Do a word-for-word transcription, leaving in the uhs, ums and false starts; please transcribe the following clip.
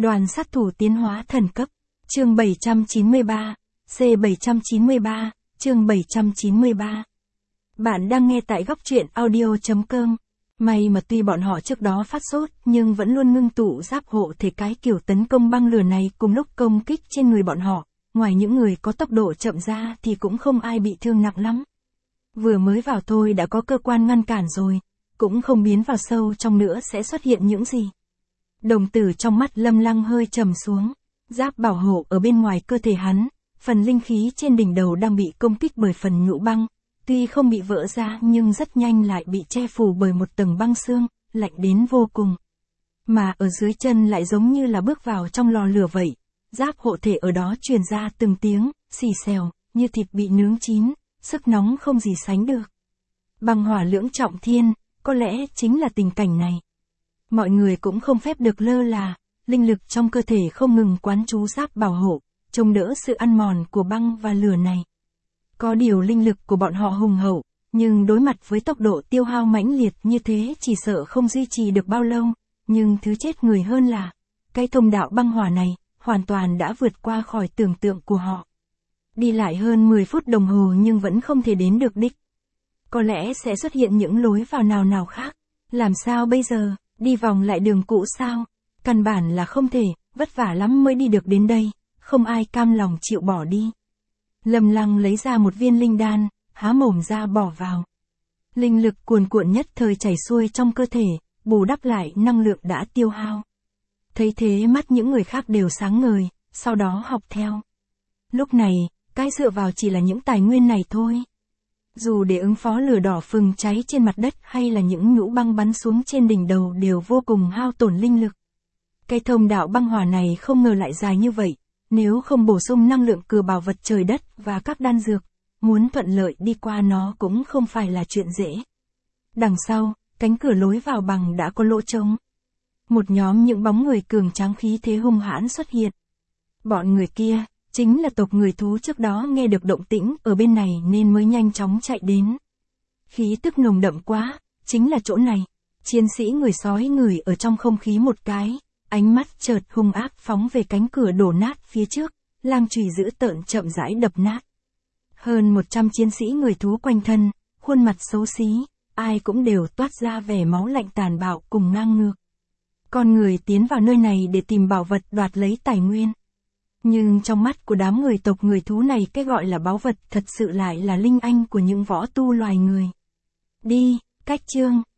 Đoàn sát thủ tiến hóa thần cấp. Chương bảy trăm chín mươi ba, C bảy trăm chín mươi ba, chương bảy trăm chín mươi ba. Bạn đang nghe tại góc truyện audio chấm com. May mà tuy bọn họ trước đó phát sốt, nhưng vẫn luôn ngưng tụ giáp hộ thể cái kiểu tấn công băng lửa này cùng lúc công kích trên người bọn họ. Ngoài những người có tốc độ chậm ra thì cũng không ai bị thương nặng lắm. Vừa mới vào thôi đã có cơ quan ngăn cản rồi, cũng không biến vào sâu trong nữa sẽ xuất hiện những gì. Đồng tử trong mắt Lâm Lăng hơi trầm xuống, giáp bảo hộ ở bên ngoài cơ thể hắn, phần linh khí trên đỉnh đầu đang bị công kích bởi phần nhũ băng, tuy không bị vỡ ra nhưng rất nhanh lại bị che phủ bởi một tầng băng xương, lạnh đến vô cùng. Mà ở dưới chân lại giống như là bước vào trong lò lửa vậy, giáp hộ thể ở đó truyền ra từng tiếng, xì xèo, như thịt bị nướng chín, sức nóng không gì sánh được. Băng hỏa lưỡng trọng thiên, có lẽ chính là tình cảnh này. Mọi người cũng không phép được lơ là, linh lực trong cơ thể không ngừng quán chú giáp bảo hộ, chống đỡ sự ăn mòn của băng và lửa này. Có điều linh lực của bọn họ hùng hậu, nhưng đối mặt với tốc độ tiêu hao mãnh liệt như thế chỉ sợ không duy trì được bao lâu, nhưng thứ chết người hơn là, cái thông đạo băng hỏa này, hoàn toàn đã vượt qua khỏi tưởng tượng của họ. Đi lại hơn mười phút đồng hồ nhưng vẫn không thể đến được đích. Có lẽ sẽ xuất hiện những lối vào nào nào khác, làm sao bây giờ? Đi vòng lại đường cũ sao? Căn bản là không thể, vất vả lắm mới đi được đến đây, không ai cam lòng chịu bỏ đi. Lâm Lăng lấy ra một viên linh đan, há mồm ra bỏ vào. Linh lực cuồn cuộn nhất thời chảy xuôi trong cơ thể, bù đắp lại năng lượng đã tiêu hao. Thấy thế mắt những người khác đều sáng ngời, sau đó học theo. Lúc này, cái dựa vào chỉ là những tài nguyên này thôi. Dù để ứng phó lửa đỏ phừng cháy trên mặt đất hay là những nhũ băng bắn xuống trên đỉnh đầu đều vô cùng hao tổn linh lực. Cái thông đạo băng hỏa này không ngờ lại dài như vậy, nếu không bổ sung năng lượng từ bảo vật trời đất và các đan dược, muốn thuận lợi đi qua nó cũng không phải là chuyện dễ. Đằng sau, cánh cửa lối vào bằng đã có lỗ trống. Một nhóm những bóng người cường tráng khí thế hung hãn xuất hiện. Bọn người kia chính là tộc người thú trước đó nghe được động tĩnh ở bên này nên mới nhanh chóng chạy đến. Khí tức nồng đậm quá, chính là chỗ này. Chiến sĩ người sói người ở trong không khí một cái, ánh mắt chợt hung ác phóng về cánh cửa đổ nát phía trước, lang chùy dữ tợn chậm rãi đập nát. Hơn một trăm chiến sĩ người thú quanh thân, khuôn mặt xấu xí, ai cũng đều toát ra vẻ máu lạnh tàn bạo cùng ngang ngược. Con người tiến vào nơi này để tìm bảo vật đoạt lấy tài nguyên. Nhưng trong mắt của đám người tộc người thú này cái gọi là báu vật thật sự lại là linh anh của những võ tu loài người. Đi, cách chương.